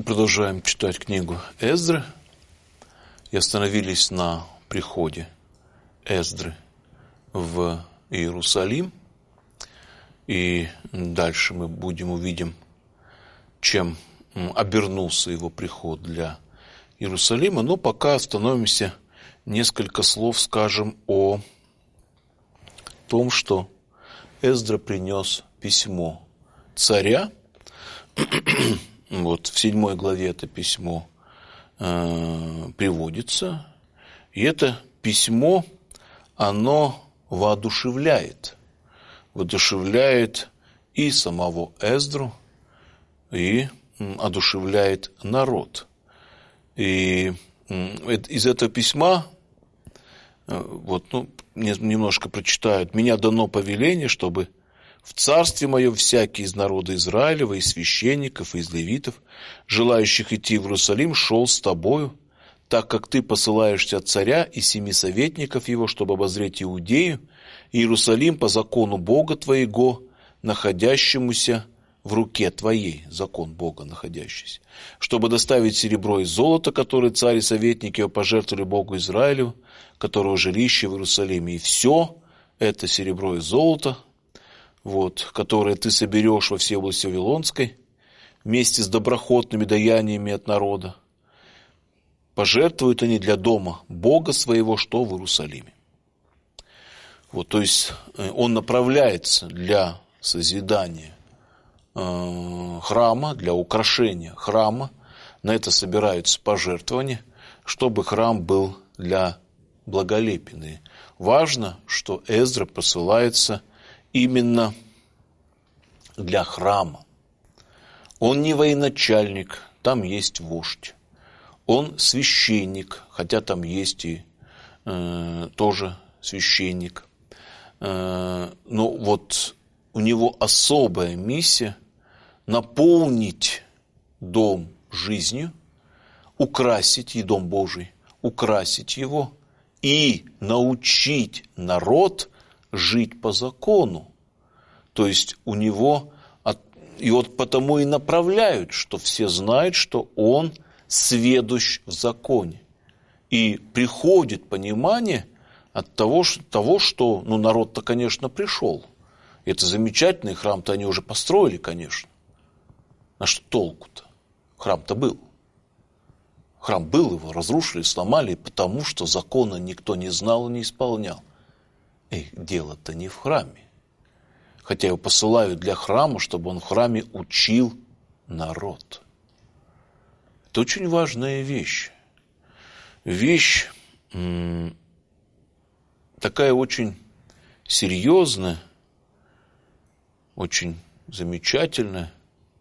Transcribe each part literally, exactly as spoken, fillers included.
Продолжаем читать книгу Эздры и остановились на приходе Эздры в Иерусалим. И дальше мы будем увидим, чем обернулся его приход для Иерусалима. Но пока остановимся, несколько слов скажем о том, что Эздра принес письмо царя. Вот в седьмой главе это письмо э, приводится. И это письмо, оно воодушевляет. Воодушевляет и самого Эздру, и одушевляет народ. И из этого письма, вот, ну, немножко прочитают. «Меня дано повеление, чтобы в царстве моем всякий из народа Израилева, и священников, и из левитов, желающих идти в Иерусалим, шел с тобою, так как ты посылаешься от царя и семи советников его, чтобы обозреть Иудею, и Иерусалим по закону Бога твоего, находящемуся в руке твоей», закон Бога находящийся, «чтобы доставить серебро и золото, которые царь и советники его пожертвовали Богу Израилю, которого жилище в Иерусалиме. И все это серебро и золото, вот, которое ты соберешь во всей области Вавилонской, вместе с доброхотными daяниями от народа, пожертвуют они для дома Бога своего, что в Иерусалиме». Вот, то есть он направляется для созидания э, храма, для украшения храма. На это собираются пожертвования, чтобы храм был для благолепия. Важно, что Эздра посылается именно для храма. Он не военачальник, там есть вождь. Он священник, хотя там есть и э, тоже священник. Э, но вот у него особая миссия наполнить дом жизнью, украсить и дом Божий, украсить его и научить народ жить по закону. То есть у него, и вот потому и направляют, что все знают, что он сведущ в законе. И приходит понимание от того, того что ну, народ-то, конечно, пришел. Это замечательный храм-то они уже построили, конечно. А что толку-то? Храм-то был. Храм был, его разрушили, сломали, потому что закона никто не знал и не исполнял. И дело-то не в храме. Хотя его посылают для храма, чтобы он в храме учил народ. Это очень важная вещь. Вещь м- такая очень серьезная, очень замечательная.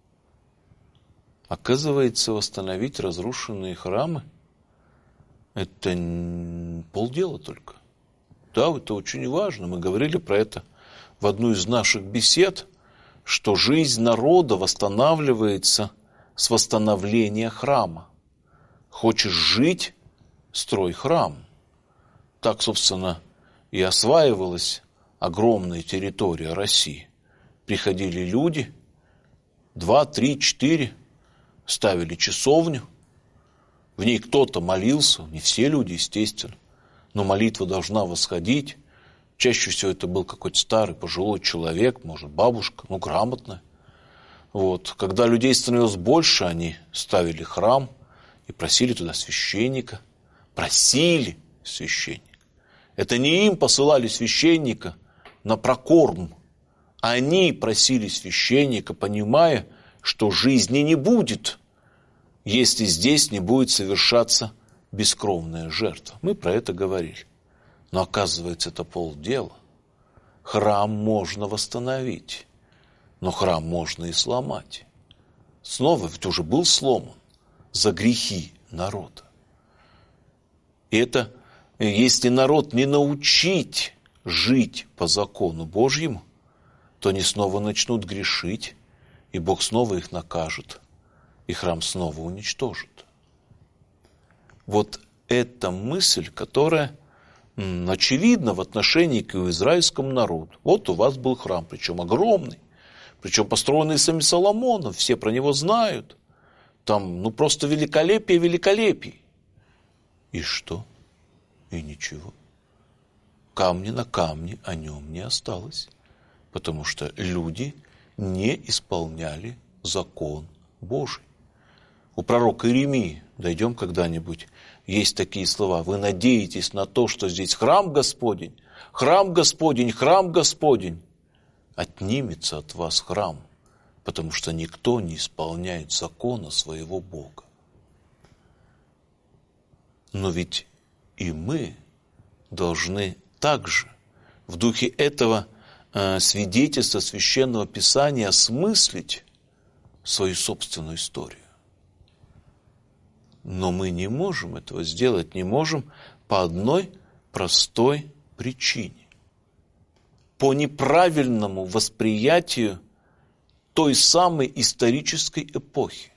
Оказывается, восстановить разрушенные храмы – это полдела только. Да, это очень важно. Мы говорили про это в одну из наших бесед, что жизнь народа восстанавливается с восстановления храма. Хочешь жить – строй храм. Так, собственно, и осваивалась огромная территория России. Приходили люди, два, три, четыре, ставили часовню. В ней кто-то молился, не все люди, естественно. Но молитва должна восходить. Чаще всего это был какой-то старый, пожилой человек, может, бабушка, ну, грамотная. Вот. Когда людей становилось больше, они ставили храм и просили туда священника. Просили священника. Это не им посылали священника на прокорм. Они просили священника, понимая, что жизни не будет, если здесь не будет совершаться бескровная жертва. Мы про это говорили. Но оказывается, это полдела. Храм можно восстановить, но храм можно и сломать. Снова ведь уже был сломан за грехи народа. И это, если народ не научить жить по закону Божьему, то они снова начнут грешить, и Бог снова их накажет, и храм снова уничтожит. Вот эта мысль, которая м, очевидна в отношении к израильскому народу. Вот у вас был храм, причем огромный, причем построенный самим Соломоном, все про него знают. там, ну, просто великолепие великолепий. И что? И ничего. Камни на камне о нем не осталось, потому что люди не исполняли закон Божий. У пророка Иеремии, дойдем когда-нибудь, есть такие слова: вы надеетесь на то, что здесь храм Господень, храм Господень, храм Господень. Отнимется от вас храм, потому что никто не исполняет закона своего Бога. Но ведь и мы должны также в духе этого э, свидетельства Священного Писания осмыслить свою собственную историю. Но мы не можем этого сделать, не можем по одной простой причине. По неправильному восприятию той самой исторической эпохи.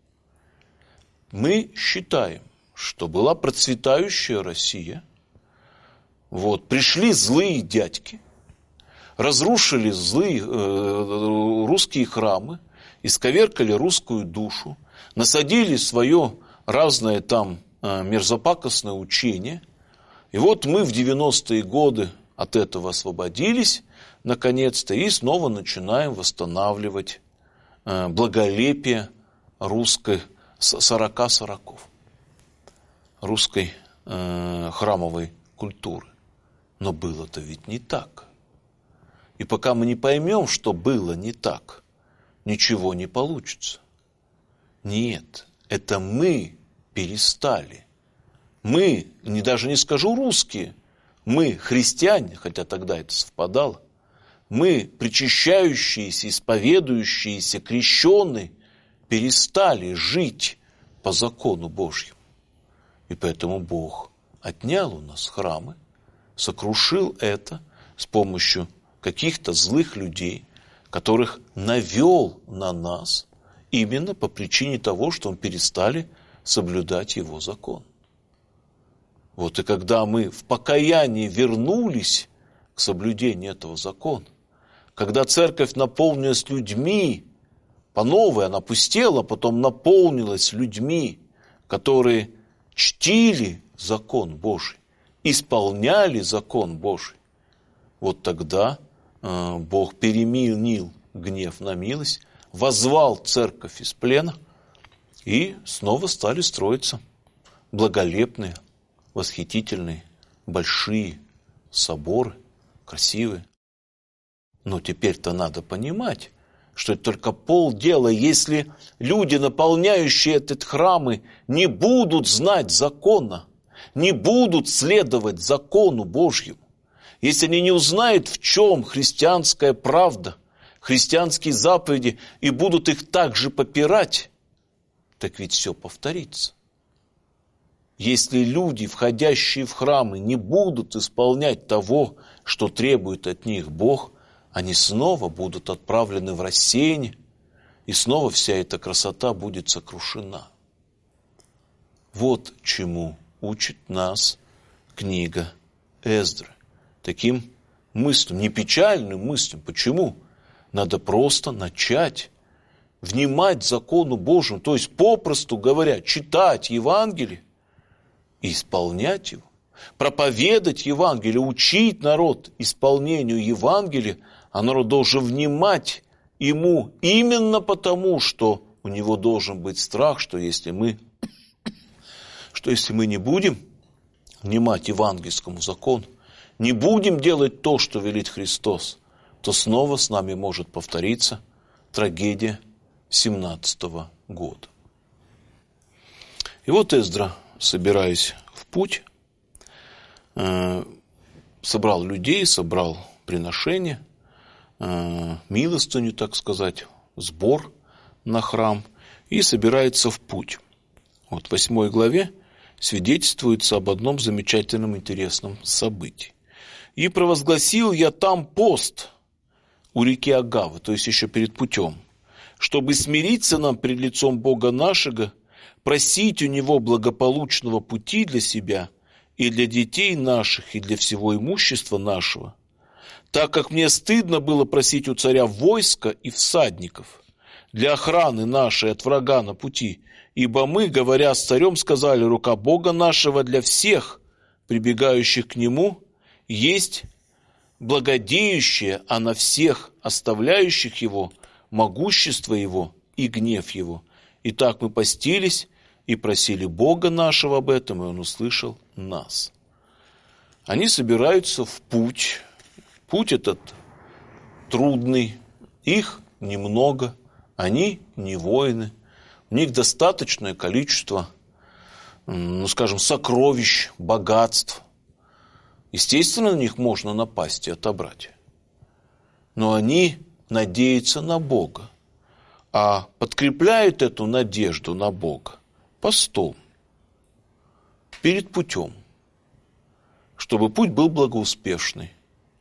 Мы считаем, что была процветающая Россия, вот, пришли злые дядьки, разрушили злые э, русские храмы, исковеркали русскую душу, насадили свое разное там э, мерзопакостное учение, и вот мы в девяностые годы от этого освободились, наконец-то, и снова начинаем восстанавливать э, благолепие русской сорока сороков, русской э, храмовой культуры. Но было-то ведь не так. И пока мы не поймем, что было не так, ничего не получится. Нет, это мы перестали. Мы, не, даже не скажу русские, мы, христиане, хотя тогда это совпадало, мы, причащающиеся, исповедующиеся, крещенные, перестали жить по закону Божьему. И поэтому Бог отнял у нас храмы, сокрушил это с помощью каких-то злых людей, которых навел на нас именно по причине того, что мы перестали соблюдать Его закон. Вот и когда мы в покаянии вернулись к соблюдению этого закона, когда церковь наполнилась людьми, по новой она пустела, потом наполнилась людьми, которые чтили закон Божий, исполняли закон Божий, вот тогда э, Бог переменил гнев на милость, воззвал церковь из плена, и снова стали строиться благолепные, восхитительные, большие соборы, красивые. Но теперь-то надо понимать, что это только полдела, если люди, наполняющие этот храмы, не будут знать закона, не будут следовать закону Божьему, если они не узнают, в чем христианская правда, христианские заповеди, и будут их также попирать, так ведь все повторится. Если люди, входящие в храмы, не будут исполнять того, что требует от них Бог, они снова будут отправлены в рассеяние, и снова вся эта красота будет сокрушена. Вот чему учит нас книга Эздры. Таким мыслям, не печальным мыслям. Почему? Надо просто начать внимать закону Божьему, то есть, попросту говоря, читать Евангелие и исполнять его, проповедать Евангелие, учить народ исполнению Евангелия, а народ должен внимать ему именно потому, что у него должен быть страх, что если мы, что если мы не будем внимать евангельскому закону, не будем делать то, что велит Христос, то снова с нами может повториться трагедия семнадцатого года. И вот Эздра, собираясь в путь, собрал людей, собрал приношения, милостыню, так сказать, сбор на храм, и собирается в путь. Вот в восьмой главе свидетельствуется об одном замечательном интересном событии. «И провозгласил я там пост у реки Агавы», то есть еще перед путем, «чтобы смириться нам пред лицом Бога нашего, просить у Него благополучного пути для себя и для детей наших, и для всего имущества нашего, так как мне стыдно было просить у царя войска и всадников для охраны нашей от врага на пути, Ибо мы, говоря с царем, сказали: рука Бога нашего для всех, прибегающих к Нему, есть благодеющее, а на всех оставляющих Его могущество Его и гнев Его. Итак, мы постились и просили Бога нашего об этом, и Он услышал нас». Они собираются в путь. Путь этот трудный, их немного, они не воины, у них достаточное количество, ну, скажем, сокровищ, богатств. Естественно, на них можно напасть и отобрать. Но они надеются на Бога, а подкрепляют эту надежду на Бога постом, перед путем, чтобы путь был благоуспешный.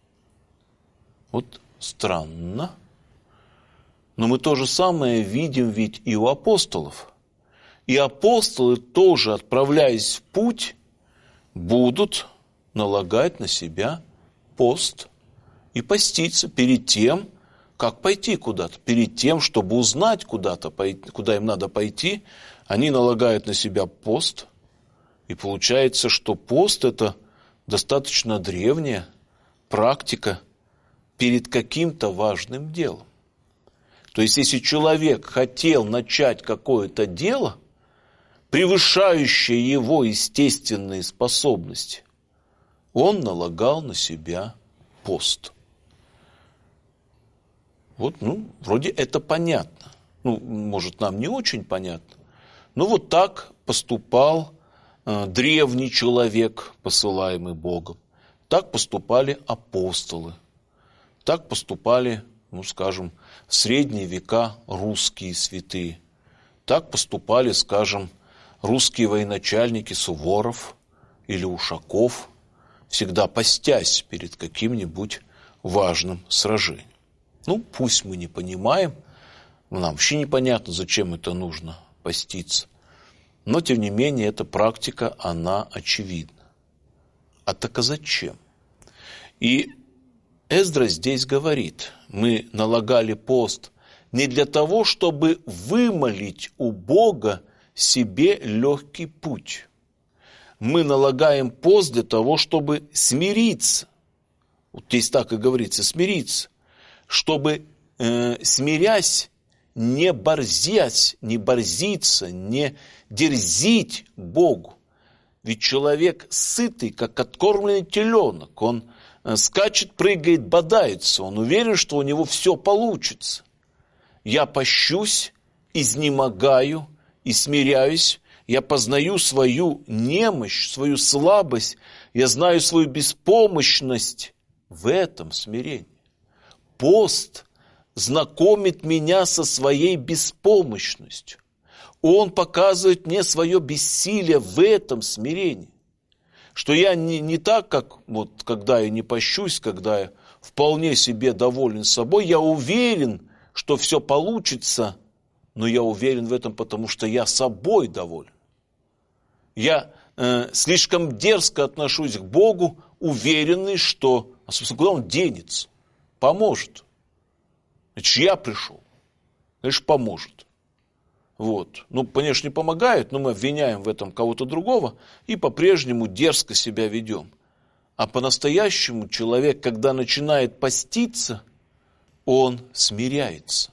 Вот странно. Но мы то же самое видим ведь и у апостолов. И апостолы тоже, отправляясь в путь, будут налагать на себя пост и поститься перед тем, как пойти куда-то. Перед тем, чтобы узнать куда-то, куда им надо пойти, они налагают на себя пост. И получается, что пост – это достаточно древняя практика перед каким-то важным делом. То есть, если человек хотел начать какое-то дело, превышающее его естественные способности, он налагал на себя пост. Вот, ну, вроде это понятно. Ну, может, нам не очень понятно. Но вот так поступал э, древний человек, посылаемый Богом. Так поступали апостолы. Так поступали, ну, скажем, в средние века русские святые. Так поступали, скажем, русские военачальники Суворов или Ушаков, всегда постясь перед каким-нибудь важным сражением. Ну, пусть мы не понимаем, нам вообще непонятно, зачем это нужно поститься, но, тем не менее, эта практика, она очевидна. А так а зачем? И Эздра здесь говорит: мы налагали пост не для того, чтобы вымолить у Бога себе легкий путь. Мы налагаем пост для того, чтобы смириться. Вот здесь так и говорится: смириться. Чтобы, э, смирясь, не борзясь, не борзиться, не дерзить Богу. Ведь человек сытый, как откормленный теленок. Он э, скачет, прыгает, бодается. Он уверен, что у него все получится. Я пощусь, изнемогаю и смиряюсь. Я познаю свою немощь, свою слабость. Я знаю свою беспомощность в этом смирении. Пост знакомит меня со своей беспомощностью. Он показывает мне свое бессилие в этом смирении. Что я не, не так, как вот, когда я не пощусь, когда я вполне себе доволен собой, я уверен, что все получится, но я уверен в этом, потому что я собой доволен. Я э, слишком дерзко отношусь к Богу, уверенный, что, а, собственно, куда Он денется? Поможет. Значит, я пришел. Конечно, поможет. Вот. Ну, конечно, не помогает, но мы обвиняем в этом кого-то другого и по-прежнему дерзко себя ведем. А по-настоящему человек, когда начинает поститься, он смиряется.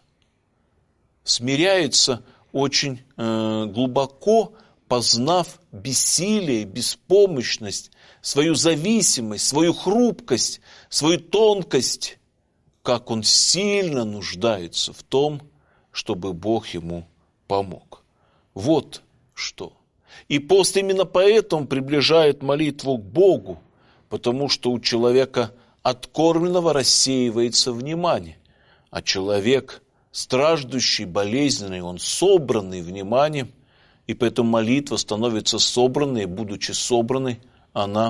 Смиряется очень э, глубоко, познав бессилие, беспомощность, свою зависимость, свою хрупкость, свою тонкость, как он сильно нуждается в том, чтобы Бог ему помог. Вот что. И пост именно поэтому приближает молитву к Богу, потому что у человека откормленного рассеивается внимание, а человек страждущий, болезненный, он собранный вниманием, и поэтому молитва становится собранной, будучи собранной, она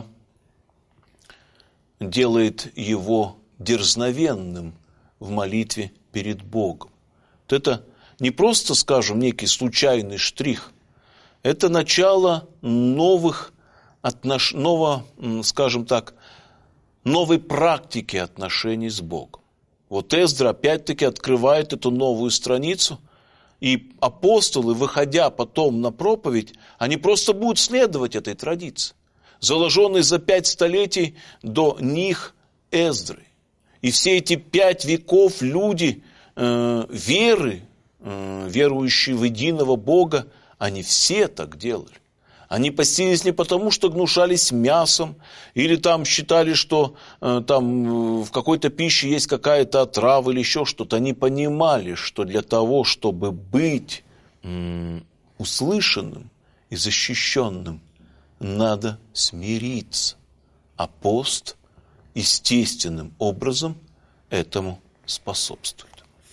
делает его дерзновенным в молитве перед Богом. Вот это не просто, скажем, некий случайный штрих, это начало новых отнош... нового, скажем так, новой практики отношений с Богом. Вот Эздра опять-таки открывает эту новую страницу, И апостолы, выходя потом на проповедь, они просто будут следовать этой традиции, заложенной за пять столетий до них Эздры. И все эти пять веков люди э, веры, э, верующие в единого Бога, они все так делали. Они постились не потому, что гнушались мясом, или там считали, что э, там в какой-то пище есть какая-то отрава или еще что-то. Они понимали, что для того, чтобы быть э, услышанным и защищенным, надо смириться. А пост естественным образом этому способствует.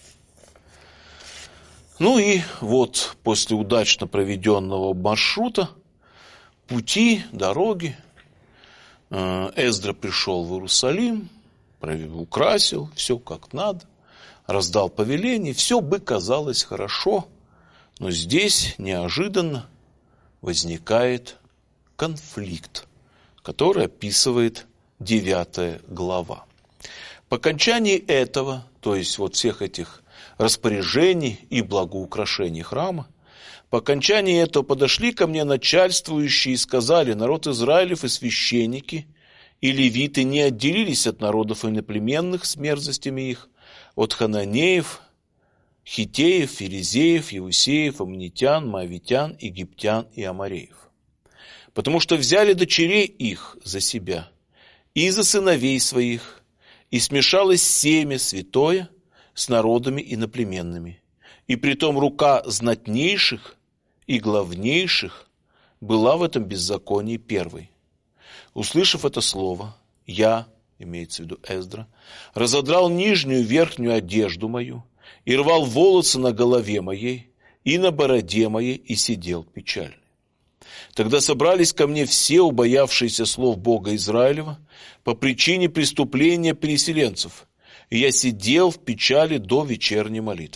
Ну и вот после удачно проведенного маршрута, пути, дороги, Эздра пришел в Иерусалим, украсил, все как надо, раздал повеление, все бы казалось хорошо, но здесь неожиданно возникает конфликт, который описывает девятая глава. По окончании этого, то есть вот всех этих распоряжений и благоукрашений храма, по окончании этого подошли ко мне начальствующие и сказали: народ Израилев и священники и левиты не отделились от народов иноплеменных с мерзостями их, от хананеев, хитеев, ферезеев, евусеев, аммонитян, моавитян, египтян и амореев. Потому что взяли дочерей их за себя и за сыновей своих, и смешалось семя святое с народами иноплеменными. И притом рука знатнейших и главнейших была в этом беззаконии первой. Услышав это слово, я, имеется в виду Эздра, разодрал нижнюю верхнюю одежду мою и рвал волосы на голове моей и на бороде моей и сидел печальный. Тогда собрались ко мне все убоявшиеся слов Бога Израилева по причине преступления переселенцев, и я сидел в печали до вечерней молитвы.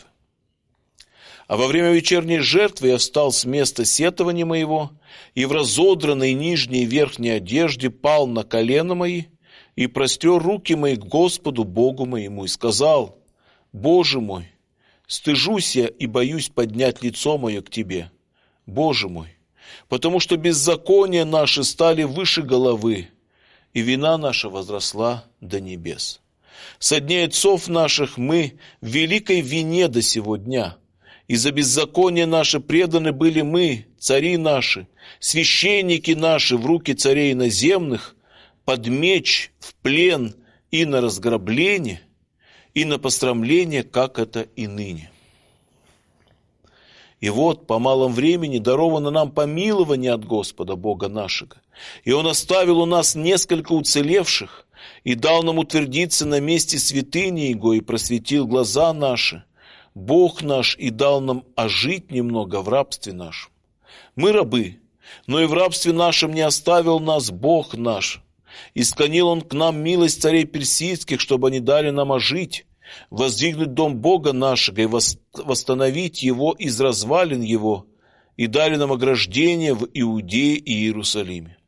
А во время вечерней жертвы я встал с места сетования моего и в разодранной нижней и верхней одежде пал на колено мои и простер руки мои к Господу Богу моему и сказал: Боже мой, стыжусь я и боюсь поднять лицо мое к Тебе, Боже мой, потому что беззакония наши стали выше головы, и вина наша возросла до небес. Со дней отцов наших мы в великой вине до сего дня, и за беззаконие наше преданы были мы, цари наши, священники наши в руки царей иноземных, под меч, в плен и на разграбление, и на посрамление, как это и ныне. И вот по малом времени даровано нам помилование от Господа Бога нашего, и Он оставил у нас несколько уцелевших, и дал нам утвердиться на месте святыни Его, и просветил глаза наши, Бог наш, и дал нам ожить немного в рабстве нашем. Мы рабы, но и в рабстве нашем не оставил нас Бог наш, и склонил Он к нам милость царей персидских, чтобы они дали нам ожить, воздвигнуть дом Бога нашего и восстановить его из развалин его, и дали нам ограждение в Иудее и Иерусалиме.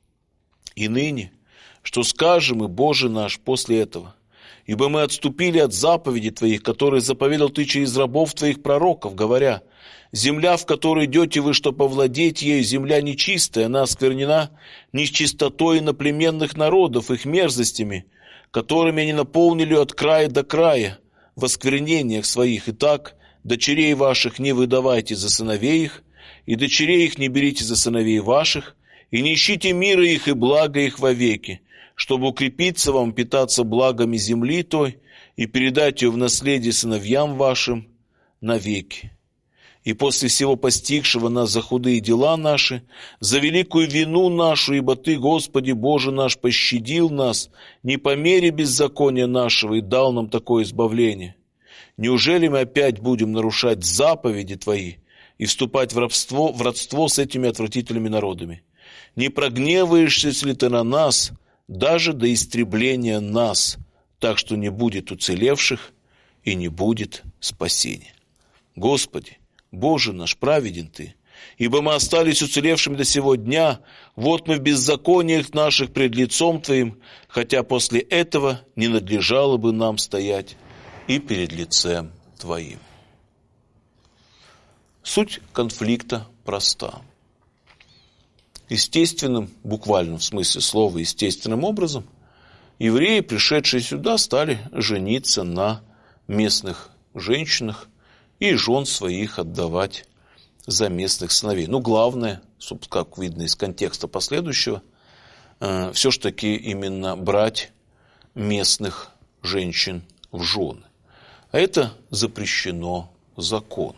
И ныне, что скажем мы, Боже наш, после этого? Ибо мы отступили от заповедей Твоих, которые заповедал Ты через рабов Твоих пророков, говоря: земля, в которой идете вы, что повладеть ею, земля нечистая, она осквернена нечистотой иноплеменных народов, их мерзостями, которыми они наполнили от края до края в осквернениях своих. Итак, дочерей ваших не выдавайте за сыновей их, и дочерей их не берите за сыновей ваших, и не ищите мира их и блага их вовеки, чтобы укрепиться вам, питаться благами земли той и передать ее в наследие сыновьям вашим навеки. И после всего постигшего нас за худые дела наши, за великую вину нашу, ибо Ты, Господи Боже наш, пощадил нас не по мере беззакония нашего и дал нам такое избавление. Неужели мы опять будем нарушать заповеди Твои и вступать в рабство, в родство с этими отвратительными народами? Не прогневаешься ли Ты на нас, даже до истребления нас, так что не будет уцелевших и не будет спасения? Господи, Боже наш, праведен Ты, ибо мы остались уцелевшими до сего дня, вот мы в беззакониях наших пред лицом Твоим, хотя после этого не надлежало бы нам стоять и перед лицем Твоим. Суть конфликта проста. Естественным, буквально в смысле слова, естественным образом, евреи, пришедшие сюда, стали жениться на местных женщинах и жен своих отдавать за местных сыновей. Ну, главное, как видно из контекста последующего, э, все-таки именно брать местных женщин в жены. А это запрещено законом.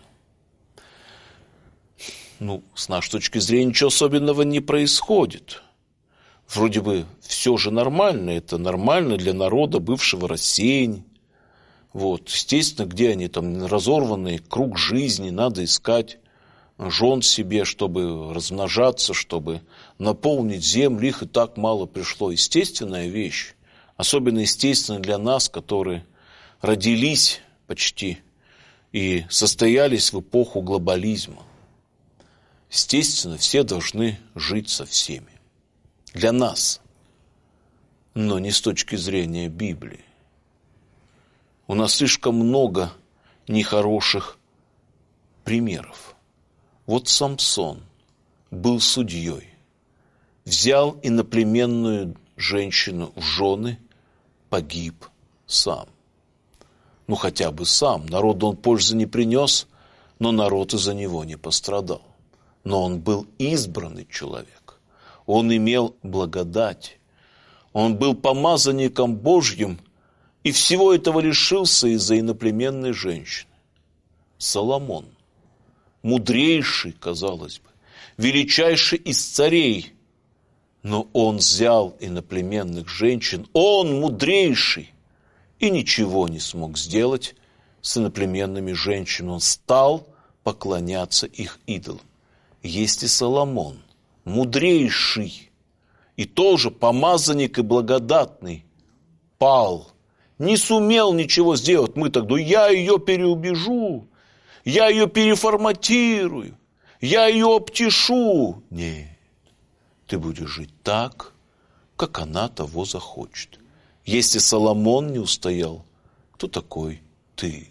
Ну, с нашей точки зрения, ничего особенного не происходит. Вроде бы все же нормально, это нормально для народа, бывшего рассеяния. Вот, естественно, где они там разорванные, круг жизни, надо искать жен себе, чтобы размножаться, чтобы наполнить землю, их и так мало пришло. Естественная вещь, особенно естественно для нас, которые родились почти и состоялись в эпоху глобализма. Естественно, все должны жить со всеми. Для нас, но не с точки зрения Библии. У нас слишком много нехороших примеров. Вот Самсон был судьей, взял иноплеменную женщину в жены, погиб сам. Ну хотя бы сам, народу он пользы не принес, но народ из-за него не пострадал. Но он был избранный человек, он имел благодать, он был помазанником Божьим, и всего этого лишился из-за иноплеменной женщины. Соломон, мудрейший, казалось бы, величайший из царей, но он взял иноплеменных женщин, он мудрейший, и ничего не смог сделать с иноплеменными женщинами. Он стал поклоняться их идолам. Есть и Соломон, мудрейший, и тоже помазанник и благодатный, пал, не сумел ничего сделать. Мы тогда, я ее переубежу, я ее переформатирую, я ее обтешу. Нет, ты будешь жить так, как она того захочет. Если Соломон не устоял, кто такой ты?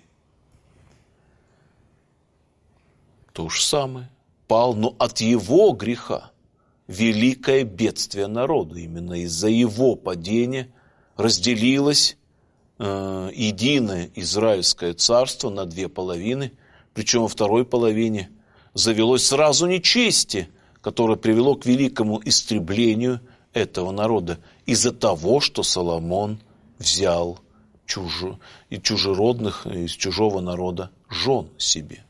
То же самое. Пал, но от его греха великое бедствие народу. Именно из-за его падения разделилось э, единое Израильское царство на две половины, причем во второй половине завелось сразу нечестие, которое привело к великому истреблению этого народа из-за того, что Соломон взял чужо, и чужеродных из чужого народа жен себе.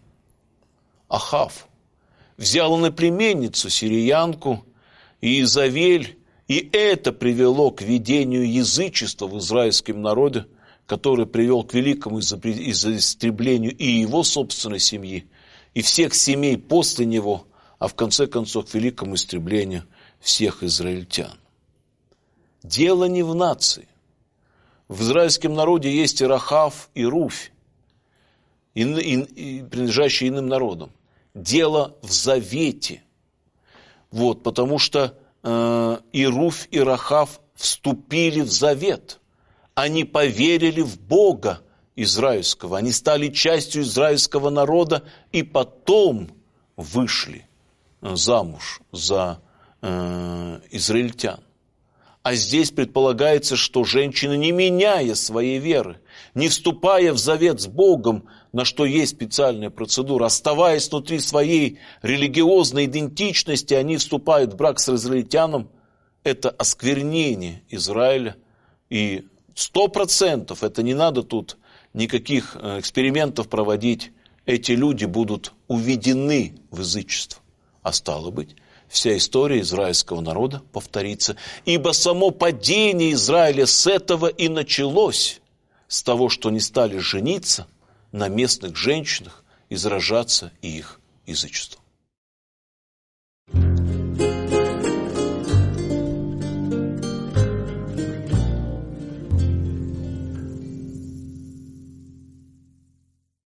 Ахав взял иноплеменницу, сириянку, Иезавель, и это привело к ведению язычества в израильском народе, который привел к великому истреблению и его собственной семьи, и всех семей после него, а в конце концов к великому истреблению всех израильтян. Дело не в нации. В израильском народе есть и Рахав, и Руфь, и, и, и принадлежащие иным народам. Дело в завете. Вот, потому что э, и Руфь, и Рахав вступили в завет. Они поверили в Бога израильского. Они стали частью израильского народа и потом вышли замуж за э, израильтян. А здесь предполагается, что женщины, не меняя своей веры, не вступая в завет с Богом, на что есть специальная процедура, оставаясь внутри своей религиозной идентичности, они вступают в брак с израильтянином. Это осквернение Израиля. И сто процентов, это не надо тут никаких экспериментов проводить, эти люди будут уведены в язычество. А стало быть, вся история израильского народа повторится. Ибо само падение Израиля с этого и началось, с того, что они стали жениться на местных женщинах и заражаться их язычеством.